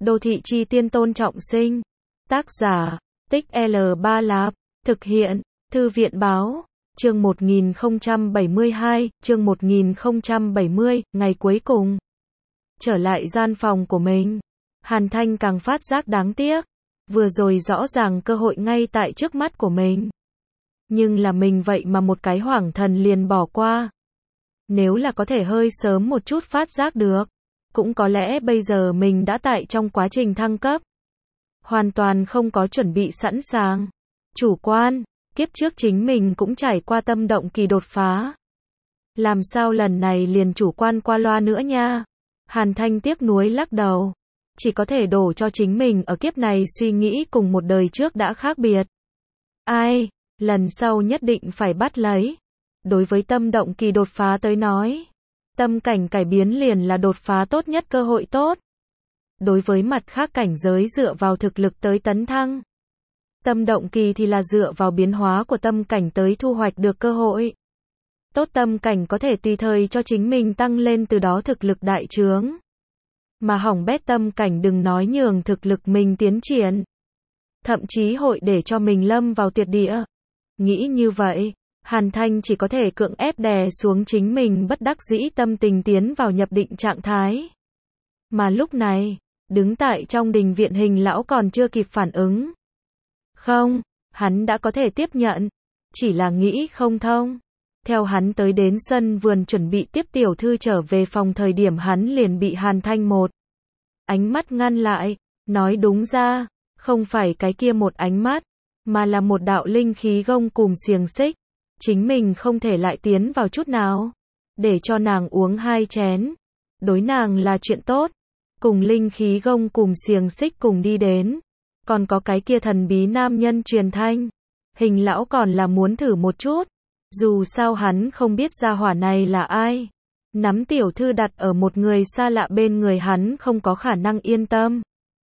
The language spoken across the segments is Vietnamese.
Đô thị chi tiên Tôn Trọng Sinh. Tác giả, Tích L3 Lạp. Thực hiện, Thư viện báo. Chương 1072, chương 1070, ngày cuối cùng. Trở lại gian phòng của mình. Hàn Thanh càng phát giác đáng tiếc. Vừa rồi rõ ràng cơ hội ngay tại trước mắt của mình. Nhưng là mình vậy mà một cái hoảng thần liền bỏ qua. Nếu là có thể hơi sớm một chút phát giác được, cũng có lẽ bây giờ mình đã tại trong quá trình thăng cấp. Hoàn toàn không có chuẩn bị sẵn sàng. Chủ quan, kiếp trước chính mình cũng trải qua tâm động kỳ đột phá. Làm sao lần này liền chủ quan qua loa nữa nha. Hàn Thanh tiếc nuối lắc đầu. Chỉ có thể đổ cho chính mình ở kiếp này suy nghĩ cùng một đời trước đã khác biệt. Ai, lần sau nhất định phải bắt lấy. Đối với tâm động kỳ đột phá tới nói, tâm cảnh cải biến liền là đột phá tốt nhất cơ hội tốt. Đối với mặt khác cảnh giới dựa vào thực lực tới tấn thăng. Tâm động kỳ thì là dựa vào biến hóa của tâm cảnh tới thu hoạch được cơ hội. Tốt tâm cảnh có thể tùy thời cho chính mình tăng lên, từ đó thực lực đại trướng. Mà hỏng bét tâm cảnh đừng nói nhường thực lực mình tiến triển. Thậm chí hội để cho mình lâm vào tuyệt địa. Nghĩ như vậy, Hàn Thanh chỉ có thể cưỡng ép đè xuống chính mình bất đắc dĩ tâm tình tiến vào nhập định trạng thái. Mà lúc này, đứng tại trong đình viện Hình lão còn chưa kịp phản ứng. Không, hắn đã có thể tiếp nhận, chỉ là nghĩ không thông. Theo hắn tới đến sân vườn chuẩn bị tiếp tiểu thư trở về phòng thời điểm hắn liền bị Hàn Thanh một ánh mắt ngăn lại, nói đúng ra, không phải cái kia một ánh mắt, mà là một đạo linh khí gông cùm xiềng xích. Chính mình không thể lại tiến vào chút nào. Để cho nàng uống 2 chén. Đối nàng là chuyện tốt. Cùng linh khí gông cùm xiềng xích cùng đi đến. Còn có cái kia thần bí nam nhân truyền thanh. Hình lão còn là muốn thử một chút. Dù sao hắn không biết gia hỏa này là ai. Nắm tiểu thư đặt ở một người xa lạ bên người hắn không có khả năng yên tâm.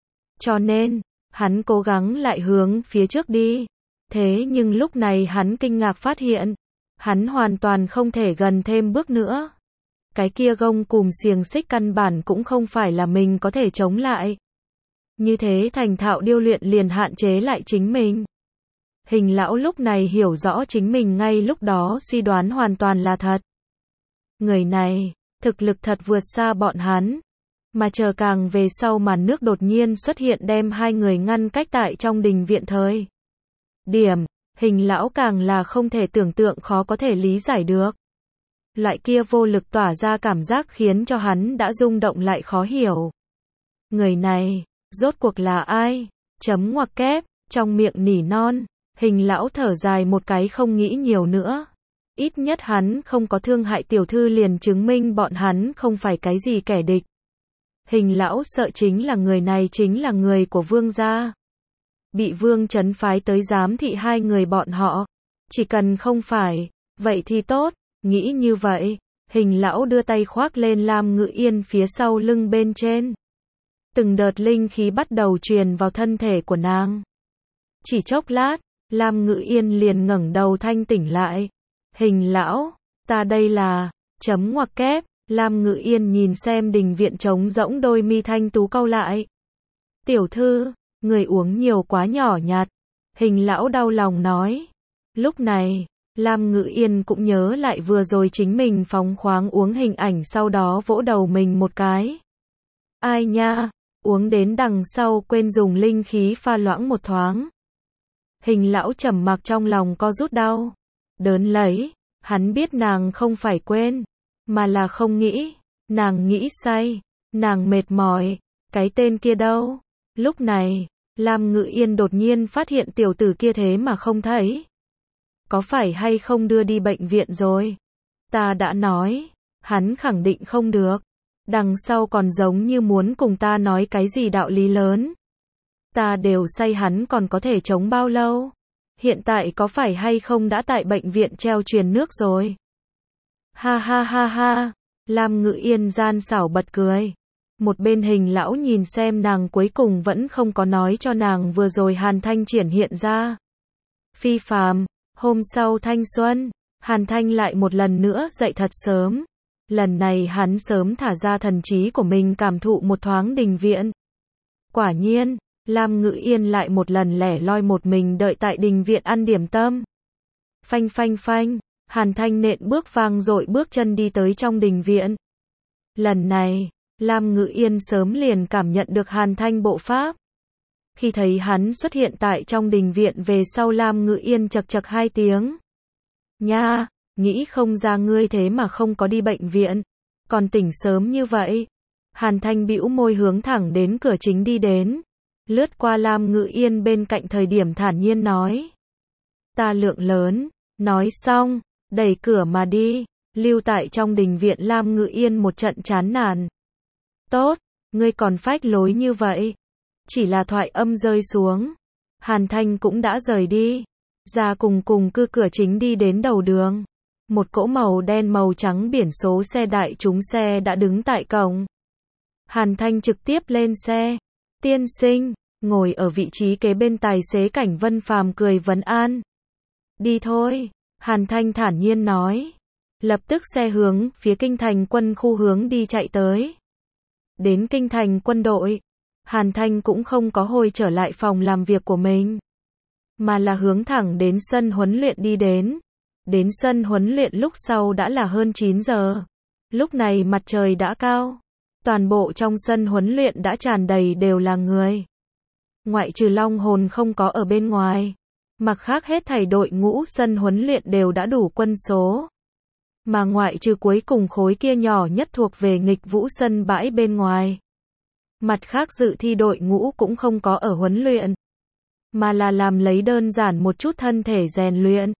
Cho nên, hắn cố gắng lại hướng phía trước đi. Thế nhưng lúc này hắn kinh ngạc phát hiện, hắn hoàn toàn không thể gần thêm bước nữa. Cái kia gông cùm xiềng xích căn bản cũng không phải là mình có thể chống lại. Như thế thành thạo điêu luyện liền hạn chế lại chính mình. Hình lão lúc này hiểu rõ chính mình ngay lúc đó suy đoán hoàn toàn là thật. Người này, thực lực thật vượt xa bọn hắn. Mà chờ càng về sau màn nước đột nhiên xuất hiện đem hai người ngăn cách tại trong đình viện thời điểm, Hình lão càng là không thể tưởng tượng, khó có thể lý giải được. Loại kia vô lực tỏa ra cảm giác khiến cho hắn đã rung động lại khó hiểu. Người này, rốt cuộc là ai? Chấm ngoặc kép, trong miệng nỉ non, Hình lão thở dài một cái không nghĩ nhiều nữa. Ít nhất hắn không có thương hại tiểu thư liền chứng minh bọn hắn không phải cái gì kẻ địch. Hình lão sợ chính là người này chính là người của vương gia. Bị vương trấn phái tới giám thị hai người bọn họ. Chỉ cần không phải, vậy thì tốt. Nghĩ như vậy, Hình lão đưa tay khoác lên Lam Ngự Yên phía sau lưng bên trên. Từng đợt linh khí bắt đầu truyền vào thân thể của nàng. Chỉ chốc lát, Lam Ngự Yên liền ngẩng đầu thanh tỉnh lại. Hình lão, ta đây là, chấm ngoặc kép, Lam Ngự Yên nhìn xem đình viện trống rỗng, đôi mi thanh tú cau lại. Tiểu thư, người uống nhiều quá nhỏ nhặt. Hình lão đau lòng nói. Lúc này, Lam Ngự Yên cũng nhớ lại vừa rồi chính mình phóng khoáng uống hình ảnh, sau đó vỗ đầu mình một cái. Ai nha, uống đến đằng sau quên dùng linh khí pha loãng một thoáng. Hình lão trầm mặc trong lòng co rút đau. Đớn lấy, hắn biết nàng không phải quên, mà là không nghĩ. Nàng nghĩ say, nàng mệt mỏi, cái tên kia đâu? Lúc này, Lam Ngự Yên đột nhiên phát hiện tiểu tử kia thế mà không thấy. Có phải hay không đưa đi bệnh viện rồi? Ta đã nói, hắn khẳng định không được. Đằng sau còn giống như muốn cùng ta nói cái gì đạo lý lớn. Ta đều say, hắn còn có thể chống bao lâu? Hiện tại có phải hay không đã tại bệnh viện treo truyền nước rồi? Ha ha ha ha, Lam Ngự Yên gian xảo bật cười. Một bên Hình lão nhìn xem nàng cuối cùng vẫn không có nói cho nàng vừa rồi Hàn Thanh triển hiện ra. Phi phàm, hôm sau thanh xuân, Hàn Thanh lại một lần nữa dậy thật sớm. Lần này hắn sớm thả ra thần trí của mình cảm thụ một thoáng đình viện. Quả nhiên, Lam Ngữ Yên lại một lần lẻ loi một mình đợi tại đình viện ăn điểm tâm. Phanh phanh phanh, Hàn Thanh nện bước vang dội bước chân đi tới trong đình viện. Lần này, Lam Ngữ Yên sớm liền cảm nhận được Hàn Thanh bộ pháp. Khi thấy hắn xuất hiện tại trong đình viện về sau, Lam Ngữ Yên chậc chậc hai tiếng. Nha, nghĩ không ra ngươi thế mà không có đi bệnh viện, còn tỉnh sớm như vậy. Hàn Thanh bĩu môi hướng thẳng đến cửa chính đi đến, lướt qua Lam Ngữ Yên bên cạnh thời điểm thản nhiên nói. Ta lượng lớn, nói xong, đẩy cửa mà đi, lưu tại trong đình viện. Lam Ngữ Yên một trận chán nản. Tốt, ngươi còn phách lối như vậy. Chỉ là thoại âm rơi xuống, Hàn Thanh cũng đã rời đi, ra cùng cửa chính đi đến đầu đường. Một cỗ màu đen màu trắng biển số xe đại chúng xe đã đứng tại cổng. Hàn Thanh trực tiếp lên xe. Tiên sinh, ngồi ở vị trí kế bên tài xế Cảnh Vân Phàm cười vấn an. Đi thôi, Hàn Thanh thản nhiên nói. Lập tức xe hướng phía Kinh Thành Quân khu hướng đi chạy tới. Đến Kinh Thành Quân đội, Hàn Thanh cũng không có hồi trở lại phòng làm việc của mình, mà là hướng thẳng đến sân huấn luyện đi đến. Đến sân huấn luyện lúc sau đã là hơn 9 giờ. Lúc này mặt trời đã cao. Toàn bộ trong sân huấn luyện đã tràn đầy đều là người. Ngoại trừ Long Hồn không có ở bên ngoài, mặc khác hết thảy đội ngũ sân huấn luyện đều đã đủ quân số. Mà ngoại trừ cuối cùng khối kia nhỏ nhất thuộc về nghịch vũ sân bãi bên ngoài, mặt khác dự thi đội ngũ cũng không có ở huấn luyện, mà là làm lấy đơn giản một chút thân thể rèn luyện.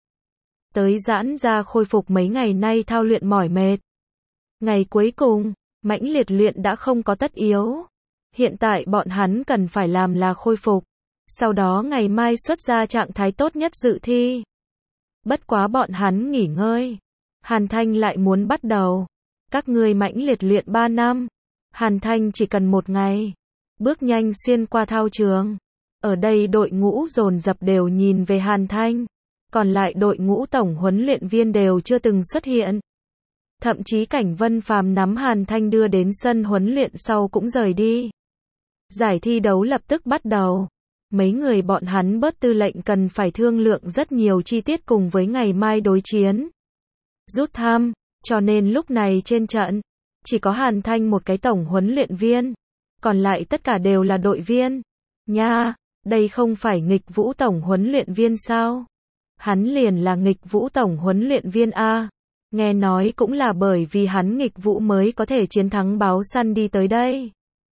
Tới giãn ra khôi phục mấy ngày nay thao luyện mỏi mệt. Ngày cuối cùng, mãnh liệt luyện đã không có tất yếu. Hiện tại bọn hắn cần phải làm là khôi phục. Sau đó ngày mai xuất ra trạng thái tốt nhất dự thi. Bất quá bọn hắn nghỉ ngơi. Hàn Thanh lại muốn bắt đầu. Các ngươi mãnh liệt luyện 3 năm. Hàn Thanh chỉ cần 1 ngày. Bước nhanh xuyên qua thao trường. Ở đây đội ngũ dồn dập đều nhìn về Hàn Thanh. Còn lại đội ngũ tổng huấn luyện viên đều chưa từng xuất hiện. Thậm chí Cảnh Vân Phàm nắm Hàn Thanh đưa đến sân huấn luyện sau cũng rời đi. Giải thi đấu lập tức bắt đầu. Mấy người bọn hắn bớt tư lệnh cần phải thương lượng rất nhiều chi tiết cùng với ngày mai đối chiến. Rút thăm, cho nên lúc này trên trận, chỉ có Hàn Thanh một cái tổng huấn luyện viên. Còn lại tất cả đều là đội viên. Nha, đây không phải nghịch vũ tổng huấn luyện viên sao? Hắn liền là nghịch vũ tổng huấn luyện viên A. Nghe nói cũng là bởi vì hắn nghịch vũ mới có thể chiến thắng báo săn đi tới đây.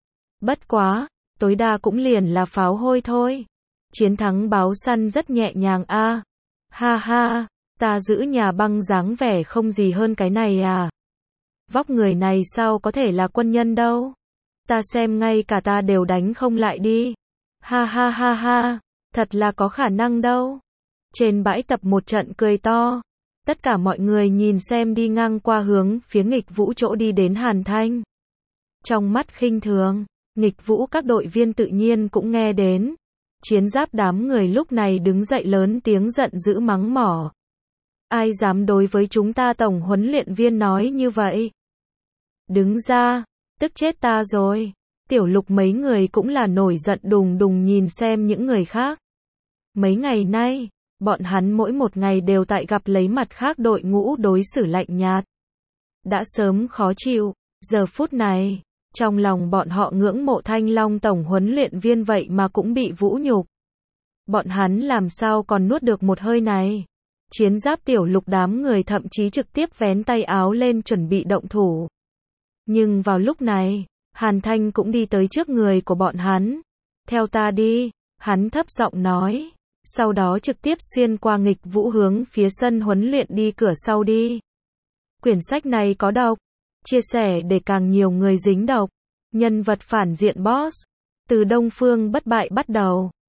Bất quá, tối đa cũng liền là pháo hôi thôi. Chiến thắng báo săn rất nhẹ nhàng A. Ha ha, ta giữ nhà băng dáng vẻ không gì hơn cái này à. Vóc người này sao có thể là quân nhân đâu. Ta xem ngay cả ta đều đánh không lại đi. Ha ha ha ha, thật là có khả năng đâu. Trên bãi tập một trận cười to. Tất cả mọi người nhìn xem đi ngang qua hướng phía nghịch vũ chỗ đi đến Hàn Thanh. Trong mắt khinh thường, nghịch vũ các đội viên tự nhiên cũng nghe đến. Chiến giáp đám người lúc này đứng dậy lớn tiếng giận dữ mắng mỏ. Ai dám đối với chúng ta tổng huấn luyện viên nói như vậy? Đứng ra, tức chết ta rồi. Tiểu Lục mấy người cũng là nổi giận đùng đùng nhìn xem những người khác. Mấy ngày nay, bọn hắn mỗi một ngày đều tại gặp lấy mặt khác đội ngũ đối xử lạnh nhạt. Đã sớm khó chịu, giờ phút này, trong lòng bọn họ ngưỡng mộ Thanh Long tổng huấn luyện viên vậy mà cũng bị vũ nhục. Bọn hắn làm sao còn nuốt được một hơi này? Chiến giáp Tiểu Lục đám người thậm chí trực tiếp vén tay áo lên chuẩn bị động thủ. Nhưng vào lúc này, Hàn Thanh cũng đi tới trước người của bọn hắn. Theo ta đi, hắn thấp giọng nói. Sau đó trực tiếp xuyên qua nghịch vũ hướng phía sân huấn luyện đi cửa sau đi. Quyển sách này có độc. Chia sẻ để càng nhiều người dính độc. Nhân vật phản diện boss. Từ Đông Phương bất bại bắt đầu.